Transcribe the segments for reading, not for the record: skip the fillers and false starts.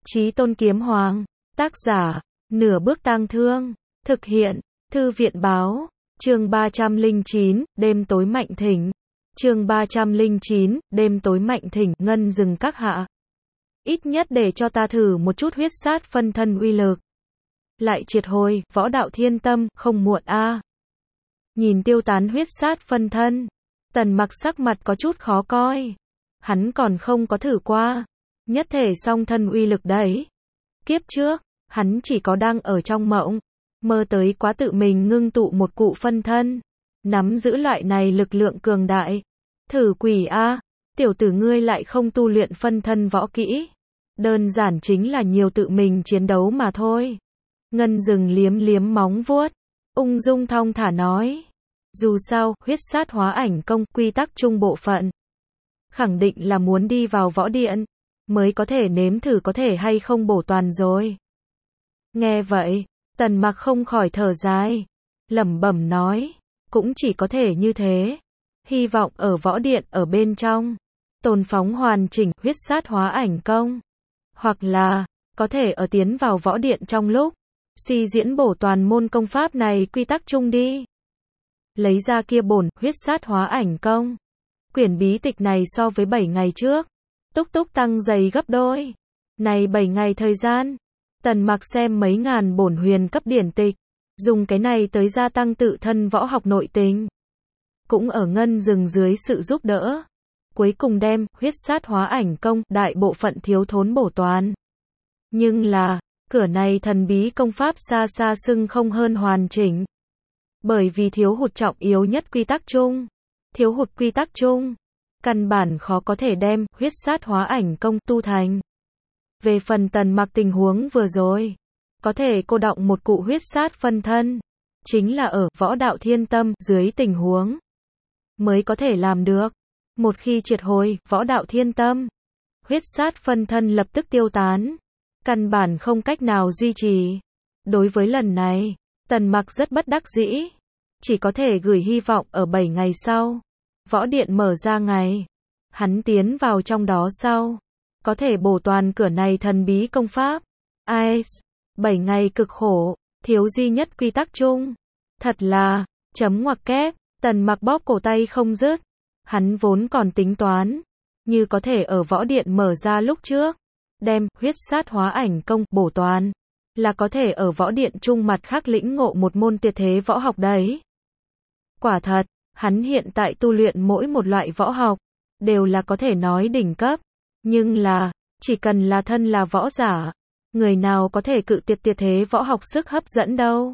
Chí Tôn Kiếm Hoàng. Tác giả, Nửa Bước Tang Thương. Thực hiện, Thư viện Báo. Chương 309, đêm tối mạnh thỉnh. Chương 309, đêm tối mạnh thỉnh. Ngân Dừng các hạ. Ít nhất để cho ta thử một chút huyết sát phân thân uy lực. Lại triệt hồi, võ đạo thiên tâm, không muộn a. Nhìn tiêu tán huyết sát phân thân, Tần Mặc sắc mặt có chút khó coi. Hắn còn không có thử qua nhất thể song thân uy lực đấy. Kiếp trước, hắn chỉ có đang ở trong mộng, mơ tới quá tự mình ngưng tụ một cụ phân thân, nắm giữ loại này lực lượng cường đại. Thử quỷ a, tiểu tử ngươi lại không tu luyện phân thân võ kỹ, đơn giản chính là nhiều tự mình chiến đấu mà thôi. Ngân Dừng liếm liếm móng vuốt, ung dung thong thả nói, dù sao, huyết sát hóa ảnh công, quy tắc chung bộ phận, khẳng định là muốn đi vào võ điện, mới có thể nếm thử có thể hay không bổ toàn rồi. Nghe vậy, Tần Mặc không khỏi thở dài, lẩm bẩm nói, cũng chỉ có thể như thế. Hy vọng ở võ điện ở bên trong, tồn phóng hoàn chỉnh huyết sát hóa ảnh công. Hoặc là, có thể ở tiến vào võ điện trong lúc, suy diễn bổ toàn môn công pháp này quy tắc chung đi. Lấy ra kia bổn huyết sát hóa ảnh công. Quyển bí tịch này so với 7 ngày trước, túc túc tăng dày gấp đôi. Này 7 ngày thời gian, Tần Mặc xem mấy ngàn bổn huyền cấp điển tịch, dùng cái này tới gia tăng tự thân võ học nội tình. Cũng ở Ngân Dừng dưới sự giúp đỡ, cuối cùng đem huyết sát hóa ảnh công đại bộ phận thiếu thốn bổ toàn. Nhưng là, cửa này thần bí công pháp xa xa xưng không hơn hoàn chỉnh. Bởi vì thiếu hụt trọng yếu nhất quy tắc chung. Thiếu hụt quy tắc chung, căn bản khó có thể đem huyết sát hóa ảnh công tu thành. Về phần Tần Mặc tình huống vừa rồi, có thể cô đọng một cụ huyết sát phân thân, chính là ở võ đạo thiên tâm dưới tình huống mới có thể làm được. Một khi triệt hồi võ đạo thiên tâm, huyết sát phân thân lập tức tiêu tán, căn bản không cách nào duy trì. Đối với lần này, Tần Mặc rất bất đắc dĩ, chỉ có thể gửi hy vọng ở 7 ngày sau, võ điện mở ra ngày, hắn tiến vào trong đó sau, có thể bổ toàn cửa này thần bí công pháp. Ai, 7 ngày cực khổ, thiếu duy nhất quy tắc chung. Thật là, chấm ngoặc kép, Tần Mặc bóp cổ tay không dứt. Hắn vốn còn tính toán, như có thể ở võ điện mở ra lúc trước, đem huyết sát hóa ảnh công bổ toàn, là có thể ở võ điện chung mặt khác lĩnh ngộ một môn tuyệt thế võ học đấy. Quả thật, hắn hiện tại tu luyện mỗi một loại võ học, đều là có thể nói đỉnh cấp. Nhưng là, chỉ cần là thân là võ giả, người nào có thể cự tuyệt tuyệt thế võ học sức hấp dẫn đâu.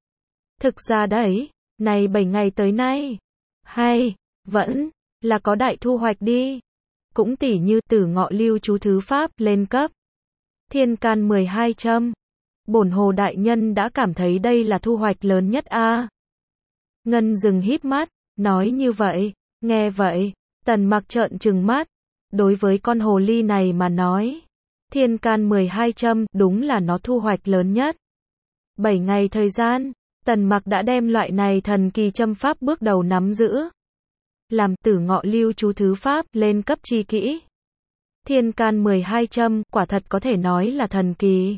Thực ra đấy, này 7 ngày tới nay, hay, vẫn, là có đại thu hoạch đi. Cũng tỉ như Tử Ngọ Lưu chú thứ pháp lên cấp. Thiên can 12 châm. Bổn Hồ đại nhân đã cảm thấy đây là thu hoạch lớn nhất a. Ngân Dừng híp mắt, nói như vậy. Nghe vậy, Tần Mặc trợn trừng mắt. Đối với con hồ ly này mà nói, thiên can 12 châm đúng là nó thu hoạch lớn nhất. 7 ngày thời gian, Tần Mặc đã đem loại này thần kỳ châm pháp bước đầu nắm giữ. Làm Tử Ngọ Lưu chú thứ pháp lên cấp chi kỹ. Thiên can 12 châm quả thật có thể nói là thần kỳ.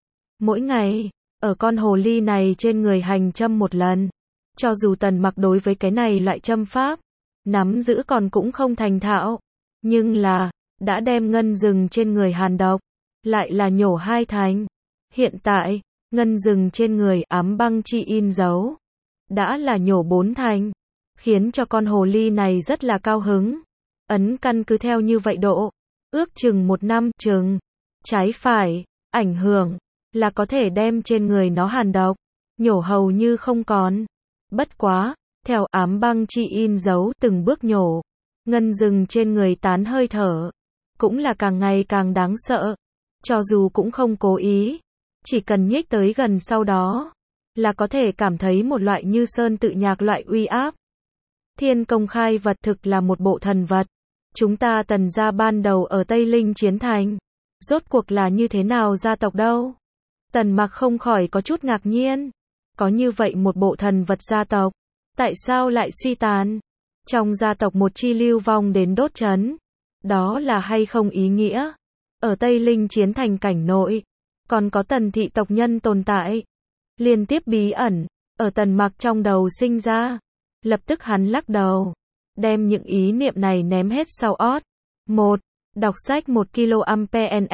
Mỗi ngày, ở con hồ ly này trên người hành châm một lần. Cho dù Tần Mặc đối với cái này loại châm pháp, nắm giữ còn cũng không thành thạo. Nhưng là, đã đem Ngân Dừng trên người hàn độc, lại là nhổ 2 thành. Hiện tại, Ngân Dừng trên người ám băng chi in dấu, đã là nhổ 4 thành. Khiến cho con hồ ly này rất là cao hứng. Ấn căn cứ theo như vậy độ, ước chừng 1 năm chừng, trái phải, ảnh hưởng, là có thể đem trên người nó hàn độc, nhổ hầu như không còn. Bất quá, theo ám băng chi in dấu từng bước nhổ, Ngân Dừng trên người tán hơi thở, cũng là càng ngày càng đáng sợ. Cho dù cũng không cố ý, chỉ cần nhích tới gần sau đó, là có thể cảm thấy một loại như sơn tự nhạc loại uy áp. Thiên công khai vật thực là một bộ thần vật. Chúng ta Tần gia ban đầu ở Tây Linh chiến thành, rốt cuộc là như thế nào gia tộc đâu? Tần Mặc không khỏi có chút ngạc nhiên. Có như vậy một bộ thần vật gia tộc, tại sao lại suy tàn? Trong gia tộc một chi lưu vong đến đốt trấn, đó là hay không ý nghĩa? ở Tây Linh chiến thành cảnh nội, còn có Tần thị tộc nhân tồn tại. Liên tiếp bí ẩn, ở Tần Mặc trong đầu sinh ra. Lập tức hắn lắc đầu, đem những ý niệm này ném hết sau ót. 1. Đọc sách 1 kAh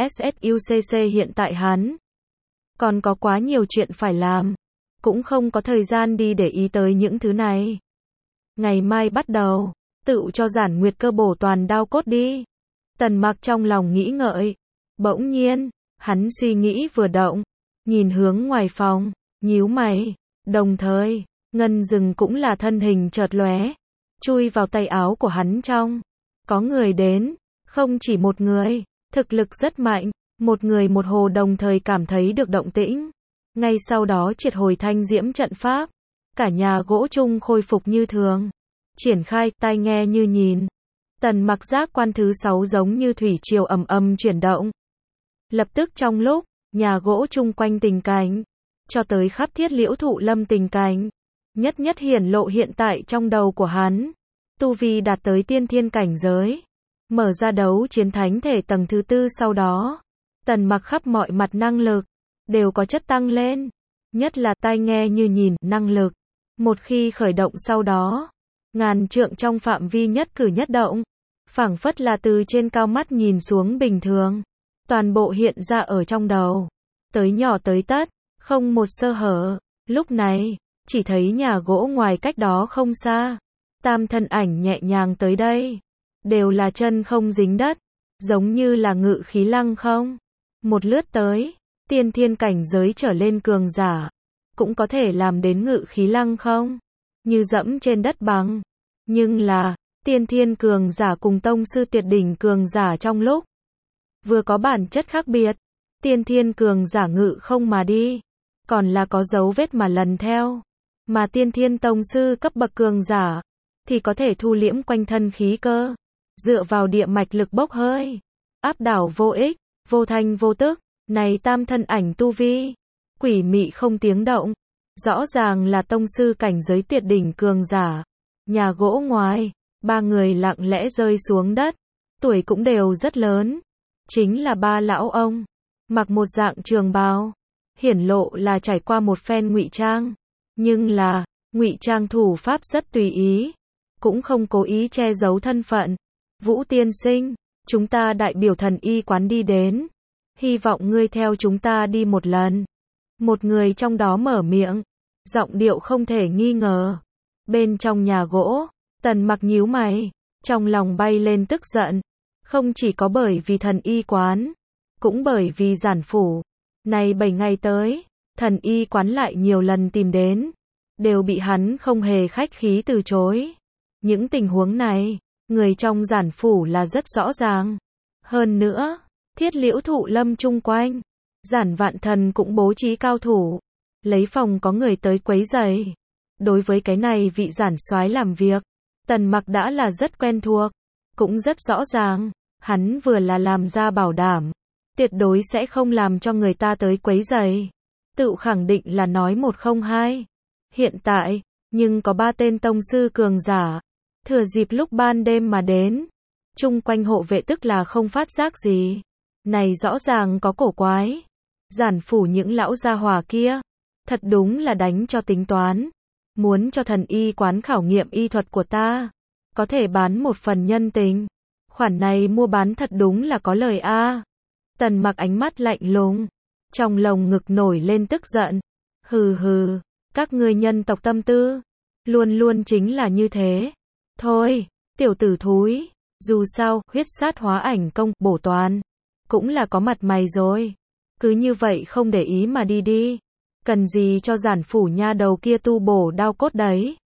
NSSUCC hiện tại hắn còn có quá nhiều chuyện phải làm, cũng không có thời gian đi để ý tới những thứ này. Ngày mai bắt đầu, tự cho Giản Nguyệt Cơ bổ toàn đao cốt đi. Tần Mặc trong lòng nghĩ ngợi. Bỗng nhiên, hắn suy nghĩ vừa động, nhìn hướng ngoài phòng, nhíu mày. Đồng thời, Ngân Dừng cũng là thân hình chợt lóe, chui vào tay áo của hắn trong. Có người đến, không chỉ một người, thực lực rất mạnh, một người một hồ đồng thời cảm thấy được động tĩnh. Ngay sau đó triệt hồi thanh diễm trận pháp, cả nhà gỗ chung khôi phục như thường. Triển khai, tai nghe như nhìn. Tần Mặc giác quan thứ 6 giống như thủy triều ầm ầm chuyển động. Lập tức trong lúc, nhà gỗ chung quanh tình cảnh, cho tới khắp Thiết Liễu Thụ Lâm tình cảnh, nhất nhất hiển lộ hiện tại trong đầu của hắn. Tu vi đạt tới tiên thiên cảnh giới, mở ra đấu chiến thánh thể tầng thứ 4 sau đó, Tần Mặc khắp mọi mặt năng lực đều có chất tăng lên, nhất là tai nghe như nhìn năng lực. Một khi khởi động sau đó, ngàn trượng trong phạm vi nhất cử nhất động, phảng phất là từ trên cao mắt nhìn xuống bình thường, toàn bộ hiện ra ở trong đầu, tới nhỏ tới tất, không một sơ hở. Lúc này, chỉ thấy nhà gỗ ngoài cách đó không xa, tam thân ảnh nhẹ nhàng tới đây, đều là chân không dính đất, giống như là ngự khí lăng không. Một lướt tới, tiên thiên cảnh giới trở lên cường giả, cũng có thể làm đến ngự khí lăng không, như dẫm trên đất bằng. Nhưng là, tiên thiên cường giả cùng tông sư tuyệt đỉnh cường giả trong lúc vừa có bản chất khác biệt, tiên thiên cường giả ngự không mà đi, còn là có dấu vết mà lần theo, mà tiên thiên tông sư cấp bậc cường giả thì có thể thu liễm quanh thân khí cơ, dựa vào địa mạch lực bốc hơi, áp đảo vô ích, vô thanh vô tức. Này tam thân ảnh tu vi, quỷ mị không tiếng động, rõ ràng là tông sư cảnh giới tuyệt đỉnh cường giả. Nhà gỗ ngoài, ba người lặng lẽ rơi xuống đất, tuổi cũng đều rất lớn, chính là ba lão ông, mặc một dạng trường bào, hiển lộ là trải qua một phen ngụy trang, nhưng là ngụy trang thủ pháp rất tùy ý, cũng không cố ý che giấu thân phận. Vũ tiên sinh, chúng ta đại biểu Thần Y quán đi đến, hy vọng ngươi theo chúng ta đi một lần. Một người trong đó mở miệng, giọng điệu không thể nghi ngờ. Bên trong nhà gỗ, Tần Mặc nhíu mày, trong lòng bay lên tức giận, không chỉ có bởi vì Thần Y quán, cũng bởi vì Giản phủ. Này 7 ngày tới, Thần Y quán lại nhiều lần tìm đến, đều bị hắn không hề khách khí từ chối. Những tình huống này, người trong Giản phủ là rất rõ ràng. Hơn nữa, Thiết Liễu Thụ Lâm chung quanh, Giản Vạn Thần cũng bố trí cao thủ, lấy phòng có người tới quấy rầy. Đối với cái này vị Giản soái làm việc, Tần Mặc đã là rất quen thuộc, cũng rất rõ ràng, hắn vừa là làm ra bảo đảm, tuyệt đối sẽ không làm cho người ta tới quấy rầy, tự khẳng định là nói 102. Hiện tại, nhưng có 3 tên tông sư cường giả, thừa dịp lúc ban đêm mà đến, chung quanh hộ vệ tức là không phát giác gì. Này rõ ràng có cổ quái. Giản phủ những lão gia hỏa kia, thật đúng là đánh cho tính toán, muốn cho Thần Y quán khảo nghiệm y thuật của ta, có thể bán một phần nhân tình. Khoản này mua bán thật đúng là có lời a. Tần Mặc ánh mắt lạnh lùng, trong lồng ngực nổi lên tức giận. Hừ hừ, các ngươi nhân tộc tâm tư, luôn luôn chính là như thế. Thôi, tiểu tử thúi, dù sao, huyết sát hóa ảnh công, bổ toàn, cũng là có mặt mày rồi. Cứ như vậy không để ý mà đi đi. Cần gì cho Giản phủ nha đầu kia tu bổ đao cốt đấy.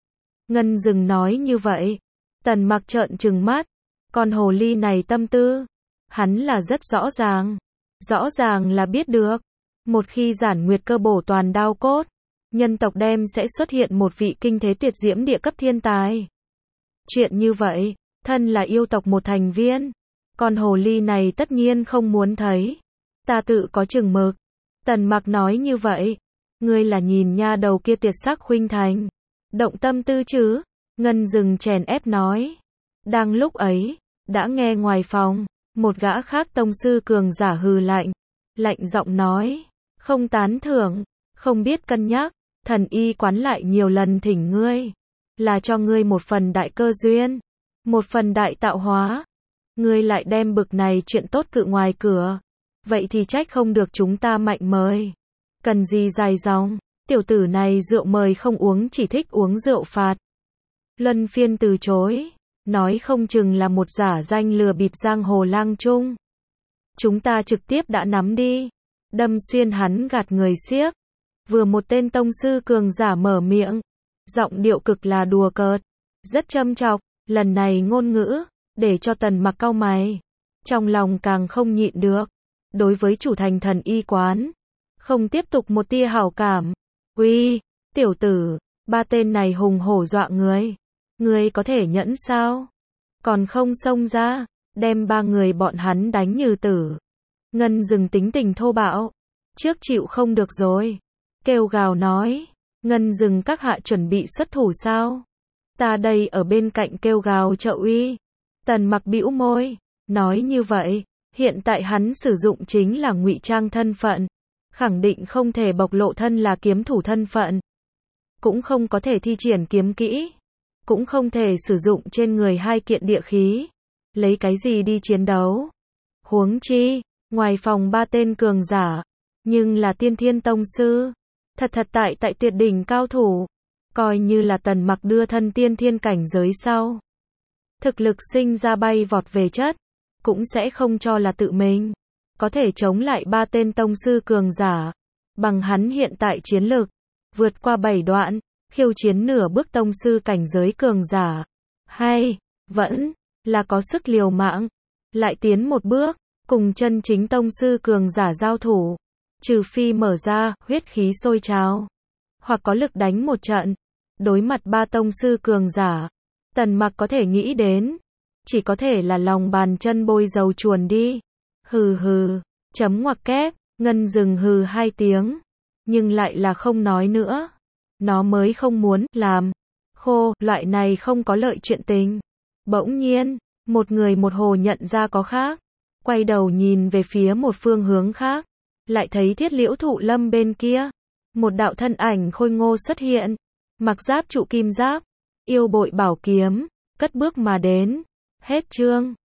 Ngân Dừng nói như vậy. Tần Mặc trợn trừng mắt. Con hồ ly này tâm tư, hắn là rất rõ ràng. Rõ ràng là biết được. Một khi Giản Nguyệt Cơ bổ toàn đao cốt, nhân tộc đem sẽ xuất hiện một vị kinh thế tuyệt diễm địa cấp thiên tài. Chuyện như vậy, thân là yêu tộc một thành viên, con hồ ly này tất nhiên không muốn thấy. Ta tự có chừng mực. Tần Mặc nói như vậy. Ngươi là nhìn nha đầu kia tuyệt sắc khuynh thành, động tâm tư chứ? Ngân Dừng chèn ép nói. Đang lúc ấy, đã nghe ngoài phòng, Một gã khác tông sư cường giả hừ lạnh, lạnh giọng nói, không tán thưởng, không biết cân nhắc, thần y quán lại nhiều lần thỉnh ngươi, là cho ngươi một phần đại cơ duyên, một phần đại tạo hóa. Ngươi lại đem bực này chuyện tốt cự ngoài cửa, vậy thì trách không được chúng ta mạnh mời. Cần gì dài dòng, tiểu tử này rượu mời không uống, chỉ thích uống rượu phạt. Luân phiên từ chối, nói không chừng là một giả danh lừa bịp giang hồ lang trung. Chúng ta trực tiếp đã nắm đi, đâm xuyên hắn gạt người xiếc. Vừa một tên tông sư cường giả mở miệng, giọng điệu cực là đùa cợt, rất châm chọc, lần này ngôn ngữ, để cho Tần Mặc cau mày, trong lòng càng không nhịn được. Đối với chủ thành thần y quán, không tiếp tục một tia hảo cảm. Uy, tiểu tử, ba tên này hùng hổ dọa ngươi có thể nhẫn sao? Còn không xông ra, đem ba người bọn hắn đánh như tử. Ngân Dừng tính tình thô bạo, trước chịu không được rồi, kêu gào nói, Ngân Dừng các hạ chuẩn bị xuất thủ sao? Ta đây ở bên cạnh kêu gào trợ uy. Tần Mặc bĩu môi, nói như vậy, hiện tại hắn sử dụng chính là ngụy trang thân phận, khẳng định không thể bộc lộ thân là kiếm thủ thân phận, cũng không có thể thi triển kiếm kỹ, cũng không thể sử dụng trên người hai kiện địa khí, lấy cái gì đi chiến đấu. Huống chi, ngoài phòng ba tên cường giả, nhưng là tiên thiên tông sư, thật tại tuyệt đỉnh cao thủ, coi như là Tần Mặc đưa thân tiên thiên cảnh giới sau, thực lực sinh ra bay vọt về chất, cũng sẽ không cho là tự mình có thể chống lại ba tên tông sư cường giả. Bằng hắn hiện tại chiến lực, vượt qua 7 đoạn, khiêu chiến nửa bước tông sư cảnh giới cường giả, hay vẫn là có sức liều mạng, lại tiến một bước, cùng chân chính tông sư cường giả giao thủ, trừ phi mở ra huyết khí sôi trào, hoặc có lực đánh một trận. Đối mặt ba tông sư cường giả, Tần Mặc có thể nghĩ đến, chỉ có thể là lòng bàn chân bôi dầu chuồn đi. Hừ hừ, chấm ngoặc kép, Ngân Dừng hừ hai tiếng, nhưng lại là không nói nữa. Nó mới không muốn làm khô loại này không có lợi chuyện tình. Bỗng nhiên, một người một hồ nhận ra có khác, quay đầu nhìn về phía một phương hướng khác, lại thấy Thiết Liễu Thụ Lâm bên kia, một đạo thân ảnh khôi ngô xuất hiện, mặc giáp trụ kim giáp, yêu bội bảo kiếm, cất bước mà đến. Hết chương.